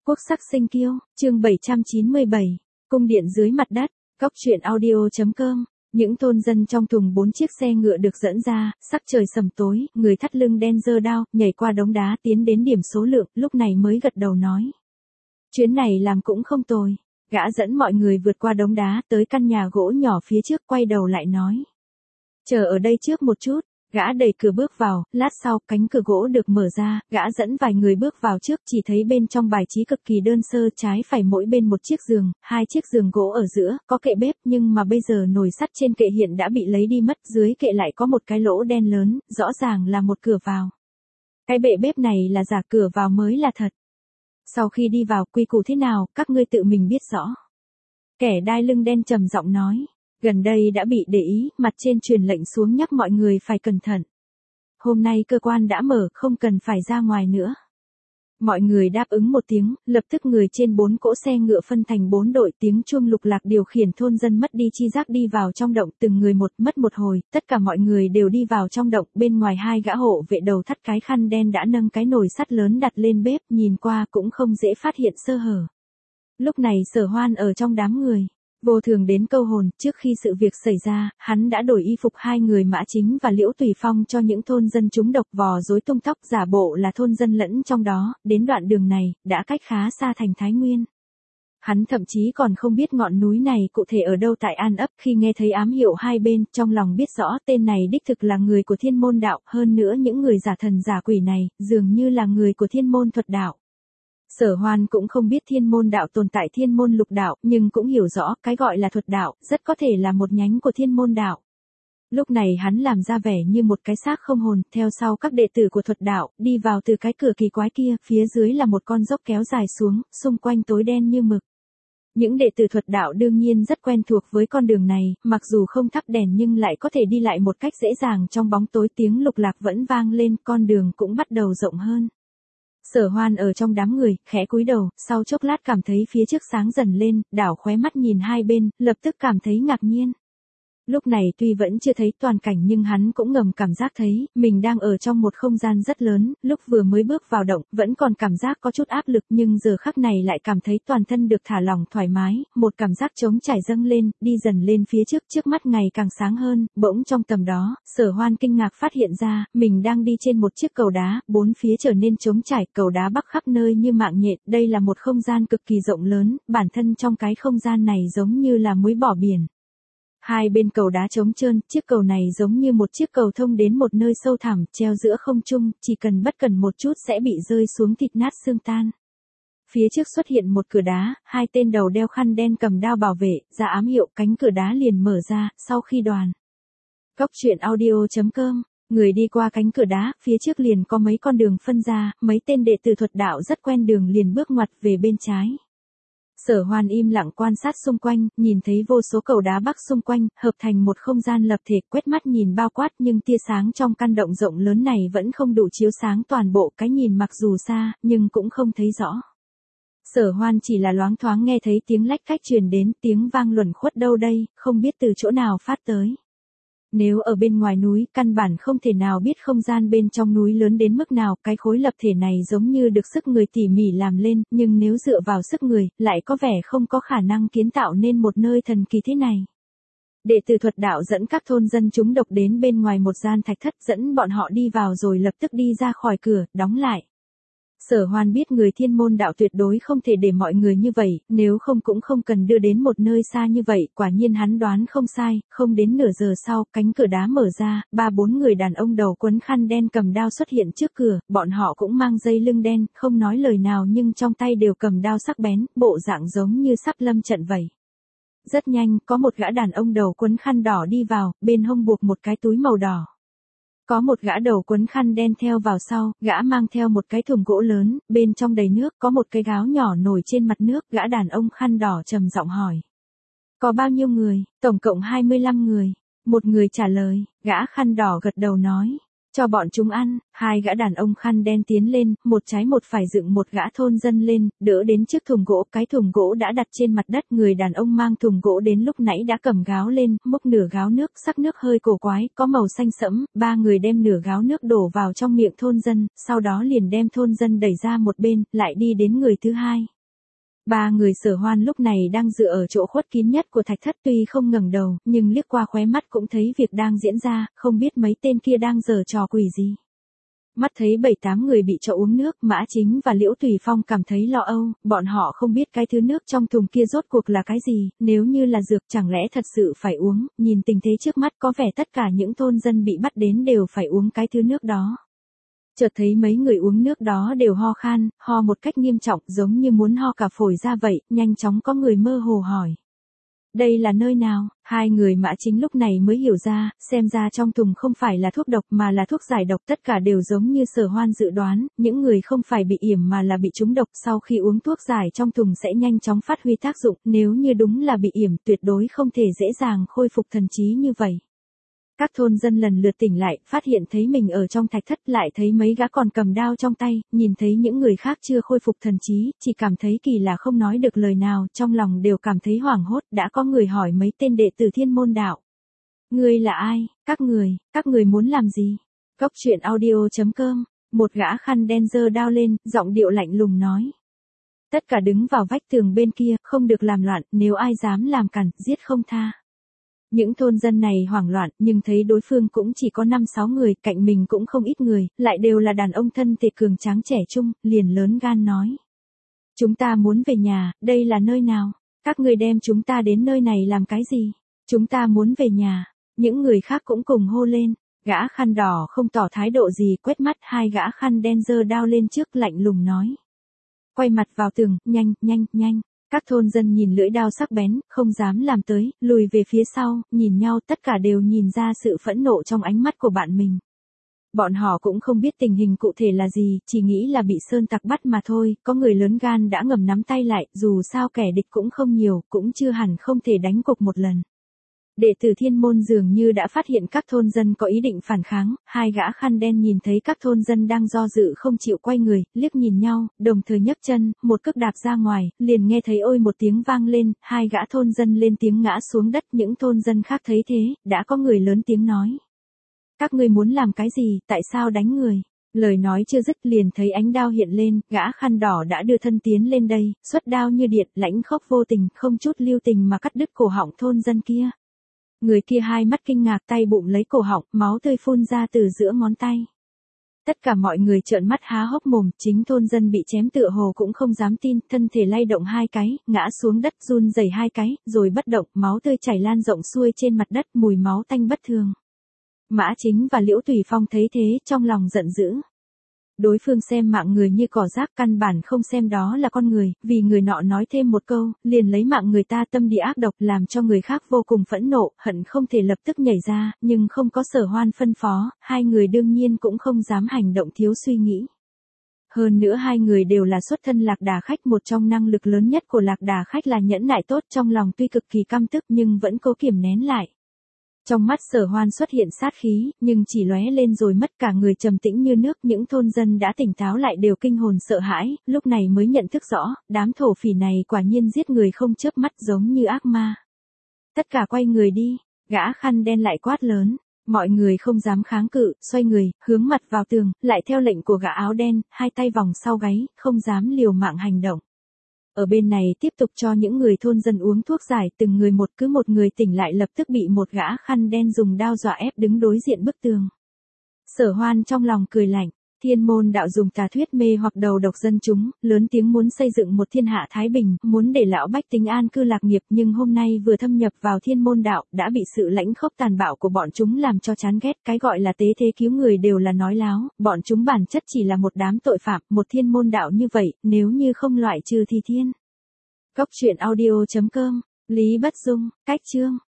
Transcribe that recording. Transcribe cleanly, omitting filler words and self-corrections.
Quốc sắc sinh kiêu, chương 797, cung điện dưới mặt đất, Cóc truyện audio.com. Những thôn dân trong thùng 4 chiếc xe ngựa được dẫn ra, sắc trời sầm tối, người thắt lưng đen giơ đao, nhảy qua đống đá tiến đến điểm số lượng, lúc này mới gật đầu nói. Chuyến này làm cũng không tồi. Gã dẫn mọi người vượt qua đống đá tới căn nhà gỗ nhỏ phía trước, quay đầu lại nói. Chờ ở đây trước một chút. Gã đẩy cửa bước vào, lát sau cánh cửa gỗ được mở ra, gã dẫn vài người bước vào trước, chỉ thấy bên trong bài trí cực kỳ đơn sơ, trái phải mỗi bên một chiếc giường, hai chiếc giường gỗ ở giữa, có kệ bếp, nhưng mà bây giờ nồi sắt trên kệ hiện đã bị lấy đi mất, dưới kệ lại có một cái lỗ đen lớn, rõ ràng là một cửa vào. Cái bệ bếp này là giả, cửa vào mới là thật. Sau khi đi vào, quy củ thế nào, các ngươi tự mình biết rõ. Kẻ đai lưng đen trầm giọng nói. Gần đây đã bị để ý, mặt trên truyền lệnh xuống nhắc mọi người phải cẩn thận. Hôm nay cơ quan đã mở, không cần phải ra ngoài nữa. Mọi người đáp ứng một tiếng, lập tức người trên 4 cỗ xe ngựa phân thành 4 đội, tiếng chuông lục lạc điều khiển thôn dân mất đi chi giác đi vào trong động, từng người một, mất một hồi, tất cả mọi người đều đi vào trong động, bên ngoài hai gã hộ vệ đầu thắt cái khăn đen đã nâng cái nồi sắt lớn đặt lên bếp, nhìn qua cũng không dễ phát hiện sơ hở. Lúc này Sở Hoan ở trong đám người. Vô thường đến câu hồn, trước khi sự việc xảy ra, hắn đã đổi y phục hai người Mã Chính và Liễu Tùy Phong cho những thôn dân trúng độc, vò rối tung tóc giả bộ là thôn dân lẫn trong đó, đến đoạn đường này, đã cách khá xa thành Thái Nguyên. Hắn thậm chí còn không biết ngọn núi này cụ thể ở đâu tại An Ấp, khi nghe thấy ám hiệu hai bên, trong lòng biết rõ tên này đích thực là người của Thiên Môn Đạo, hơn nữa những người giả thần giả quỷ này, dường như là người của Thiên Môn Thuật Đạo. Sở Hoan cũng không biết Thiên Môn Đạo tồn tại Thiên Môn Lục Đạo, nhưng cũng hiểu rõ cái gọi là Thuật Đạo, rất có thể là một nhánh của Thiên Môn Đạo. Lúc này hắn làm ra vẻ như một cái xác không hồn, theo sau các đệ tử của Thuật Đạo, đi vào từ cái cửa kỳ quái kia, phía dưới là một con dốc kéo dài xuống, xung quanh tối đen như mực. Những đệ tử Thuật Đạo đương nhiên rất quen thuộc với con đường này, mặc dù không thắp đèn nhưng lại có thể đi lại một cách dễ dàng trong bóng tối, tiếng lục lạc vẫn vang lên, con đường cũng bắt đầu rộng hơn. Sở Hoan ở trong đám người, khẽ cúi đầu, sau chốc lát cảm thấy phía trước sáng dần lên, đảo khóe mắt nhìn hai bên, lập tức cảm thấy ngạc nhiên. Lúc này tuy vẫn chưa thấy toàn cảnh nhưng hắn cũng ngầm cảm giác thấy, mình đang ở trong một không gian rất lớn, lúc vừa mới bước vào động, vẫn còn cảm giác có chút áp lực nhưng giờ khắc này lại cảm thấy toàn thân được thả lỏng thoải mái, một cảm giác trống trải dâng lên, đi dần lên phía trước mắt ngày càng sáng hơn, bỗng trong tầm đó, Sở Hoan kinh ngạc phát hiện ra, mình đang đi trên một chiếc cầu đá, bốn phía trở nên trống trải, cầu đá bắc khắp nơi như mạng nhện, đây là một không gian cực kỳ rộng lớn, bản thân trong cái không gian này giống như là muối bỏ biển. Hai bên cầu đá trống trơn, chiếc cầu này giống như một chiếc cầu thông đến một nơi sâu thẳm, treo giữa không trung, chỉ cần bất cẩn một chút sẽ bị rơi xuống thịt nát xương tan. Phía trước xuất hiện một cửa đá, hai tên đầu đeo khăn đen cầm đao bảo vệ, ra ám hiệu, cánh cửa đá liền mở ra, sau khi đoàn. Cóc truyện audio.com, người đi qua cánh cửa đá, phía trước liền có mấy con đường phân ra, mấy tên đệ tử Thuật Đạo rất quen đường liền bước ngoặt về bên trái. Sở Hoan im lặng quan sát xung quanh, nhìn thấy vô số cầu đá bắc xung quanh, hợp thành một không gian lập thể, quét mắt nhìn bao quát nhưng tia sáng trong căn động rộng lớn này vẫn không đủ chiếu sáng toàn bộ, cái nhìn mặc dù xa, nhưng cũng không thấy rõ. Sở Hoan chỉ là loáng thoáng nghe thấy tiếng lách cách truyền đến, tiếng vang luẩn khuất đâu đây, không biết từ chỗ nào phát tới. Nếu ở bên ngoài núi, căn bản không thể nào biết không gian bên trong núi lớn đến mức nào, cái khối lập thể này giống như được sức người tỉ mỉ làm lên, nhưng nếu dựa vào sức người, lại có vẻ không có khả năng kiến tạo nên một nơi thần kỳ thế này. Đệ tử Thuật Đạo dẫn các thôn dân trúng độc đến bên ngoài một gian thạch thất, dẫn bọn họ đi vào rồi lập tức đi ra khỏi cửa, đóng lại. Sở Hoan biết người Thiên Môn Đạo tuyệt đối không thể để mọi người như vậy, nếu không cũng không cần đưa đến một nơi xa như vậy, quả nhiên hắn đoán không sai, không đến nửa giờ sau, cánh cửa đá mở ra, 3-4 người đàn ông đầu quấn khăn đen cầm đao xuất hiện trước cửa, bọn họ cũng mang dây lưng đen, không nói lời nào nhưng trong tay đều cầm đao sắc bén, bộ dạng giống như sắp lâm trận vậy. Rất nhanh, có một gã đàn ông đầu quấn khăn đỏ đi vào, bên hông buộc một cái túi màu đỏ. Có một gã đầu quấn khăn đen theo vào sau, gã mang theo một cái thùng gỗ lớn, bên trong đầy nước, có một cái gáo nhỏ nổi trên mặt nước, gã đàn ông khăn đỏ trầm giọng hỏi. Có bao nhiêu người? Tổng cộng 25 người. Một người trả lời, gã khăn đỏ gật đầu nói. Cho bọn chúng ăn, hai gã đàn ông khăn đen tiến lên, một trái một phải dựng một gã thôn dân lên, đỡ đến trước thùng gỗ, cái thùng gỗ đã đặt trên mặt đất, người đàn ông mang thùng gỗ đến lúc nãy đã cầm gáo lên, múc nửa gáo nước, sắc nước hơi cổ quái, có màu xanh sẫm, ba người đem nửa gáo nước đổ vào trong miệng thôn dân, sau đó liền đem thôn dân đẩy ra một bên, lại đi đến người thứ hai. Ba người Sở Hoan lúc này đang dựa ở chỗ khuất kín nhất của thạch thất, tuy không ngẩng đầu, nhưng liếc qua khóe mắt cũng thấy việc đang diễn ra, không biết mấy tên kia đang giở trò quỷ gì. Mắt thấy 7-8 người bị cho uống nước, Mã Chính và Liễu Tùy Phong cảm thấy lo âu, bọn họ không biết cái thứ nước trong thùng kia rốt cuộc là cái gì, nếu như là dược chẳng lẽ thật sự phải uống, nhìn tình thế trước mắt có vẻ tất cả những thôn dân bị bắt đến đều phải uống cái thứ nước đó. Chợt thấy mấy người uống nước đó đều ho khan, ho một cách nghiêm trọng giống như muốn ho cả phổi ra vậy, nhanh chóng có người mơ hồ hỏi. Đây là nơi nào? Hai người Mã Chính lúc này mới hiểu ra, xem ra trong thùng không phải là thuốc độc mà là thuốc giải độc, tất cả đều giống như Sở Hoan dự đoán, những người không phải bị yểm mà là bị trúng độc, sau khi uống thuốc giải trong thùng sẽ nhanh chóng phát huy tác dụng, nếu như đúng là bị yểm tuyệt đối không thể dễ dàng khôi phục thần trí như vậy. Các thôn dân lần lượt tỉnh lại, phát hiện thấy mình ở trong thạch thất, lại thấy mấy gã còn cầm đao trong tay, nhìn thấy những người khác chưa khôi phục thần trí, chỉ cảm thấy kỳ lạ không nói được lời nào, trong lòng đều cảm thấy hoảng hốt, đã có người hỏi mấy tên đệ tử Thiên Môn Đạo. Ngươi là ai? Các người muốn làm gì? Cốc truyện audio.com, một gã khăn đen giơ đao lên, giọng điệu lạnh lùng nói. Tất cả đứng vào vách tường bên kia, không được làm loạn, nếu ai dám làm cản, giết không tha. Những thôn dân này hoảng loạn, nhưng thấy đối phương cũng chỉ có 5-6 người, cạnh mình cũng không ít người, lại đều là đàn ông thân thể cường tráng trẻ trung, liền lớn gan nói. Chúng ta muốn về nhà, đây là nơi nào? Các người đem chúng ta đến nơi này làm cái gì? Chúng ta muốn về nhà. Những người khác cũng cùng hô lên. Gã khăn đỏ không tỏ thái độ gì, quét mắt hai gã khăn đen giơ đao lên trước, lạnh lùng nói. Quay mặt vào tường, nhanh. Các thôn dân nhìn lưỡi đao sắc bén, không dám làm tới, lùi về phía sau, nhìn nhau, tất cả đều nhìn ra sự phẫn nộ trong ánh mắt của bạn mình. Bọn họ cũng không biết tình hình cụ thể là gì, chỉ nghĩ là bị sơn tặc bắt mà thôi, có người lớn gan đã ngầm nắm tay lại, dù sao kẻ địch cũng không nhiều, cũng chưa hẳn không thể đánh cục một lần. Đệ tử Thiên Môn dường như đã phát hiện các thôn dân có ý định phản kháng, hai gã khăn đen nhìn thấy các thôn dân đang do dự không chịu quay người, liếc nhìn nhau, đồng thời nhấc chân, một cước đạp ra ngoài, liền nghe thấy ôi một tiếng vang lên, hai gã thôn dân lên tiếng ngã xuống đất, những thôn dân khác thấy thế, đã có người lớn tiếng nói. Các ngươi muốn làm cái gì, tại sao đánh người? Lời nói chưa dứt liền thấy ánh đao hiện lên, gã khăn đỏ đã đưa thân tiến lên đây, xuất đao như điện, lãnh khốc vô tình, không chút lưu tình mà cắt đứt cổ họng thôn dân kia. Người kia hai mắt kinh ngạc, tay bụng lấy cổ họng, máu tươi phun ra từ giữa ngón tay. Tất cả mọi người trợn mắt há hốc mồm, chính thôn dân bị chém tựa hồ cũng không dám tin, thân thể lay động hai cái, ngã xuống đất run rẩy hai cái, rồi bất động, máu tươi chảy lan rộng xuôi trên mặt đất, mùi máu tanh bất thường. Mã Chính và Liễu Tùy Phong thấy thế, trong lòng giận dữ. Đối phương xem mạng người như cỏ rác, căn bản không xem đó là con người, vì người nọ nói thêm một câu, liền lấy mạng người ta, tâm địa ác độc, làm cho người khác vô cùng phẫn nộ, hận không thể lập tức nhảy ra, nhưng không có Sở Hoan phân phó, hai người đương nhiên cũng không dám hành động thiếu suy nghĩ. Hơn nữa hai người đều là xuất thân Lạc Đà Khách, một trong năng lực lớn nhất của Lạc Đà Khách là nhẫn nại tốt, trong lòng tuy cực kỳ căm tức nhưng vẫn cố kiềm nén lại. Trong mắt Sở Hoan xuất hiện sát khí, nhưng chỉ lóe lên rồi mất, cả người trầm tĩnh như nước, những thôn dân đã tỉnh táo lại đều kinh hồn sợ hãi, lúc này mới nhận thức rõ, đám thổ phỉ này quả nhiên giết người không chớp mắt giống như ác ma. Tất cả quay người đi, gã khăn đen lại quát lớn, mọi người không dám kháng cự, xoay người, hướng mặt vào tường, lại theo lệnh của gã áo đen, hai tay vòng sau gáy, không dám liều mạng hành động. Ở bên này tiếp tục cho những người thôn dân uống thuốc giải, từng người một, cứ một người tỉnh lại lập tức bị một gã khăn đen dùng đao dọa ép đứng đối diện bức tường. Sở Hoan trong lòng cười lạnh, Thiên Môn Đạo dùng tà thuyết mê hoặc đầu độc dân chúng, lớn tiếng muốn xây dựng một thiên hạ thái bình, muốn để lão bách tính an cư lạc nghiệp, nhưng hôm nay vừa thâm nhập vào Thiên Môn Đạo, đã bị sự lãnh khốc tàn bạo của bọn chúng làm cho chán ghét, cái gọi là tế thế cứu người đều là nói láo, bọn chúng bản chất chỉ là một đám tội phạm, một Thiên Môn Đạo như vậy, nếu như không loại trừ thì thiên. Cốc truyện audio.com, Lý Bất Dung, Cách Chương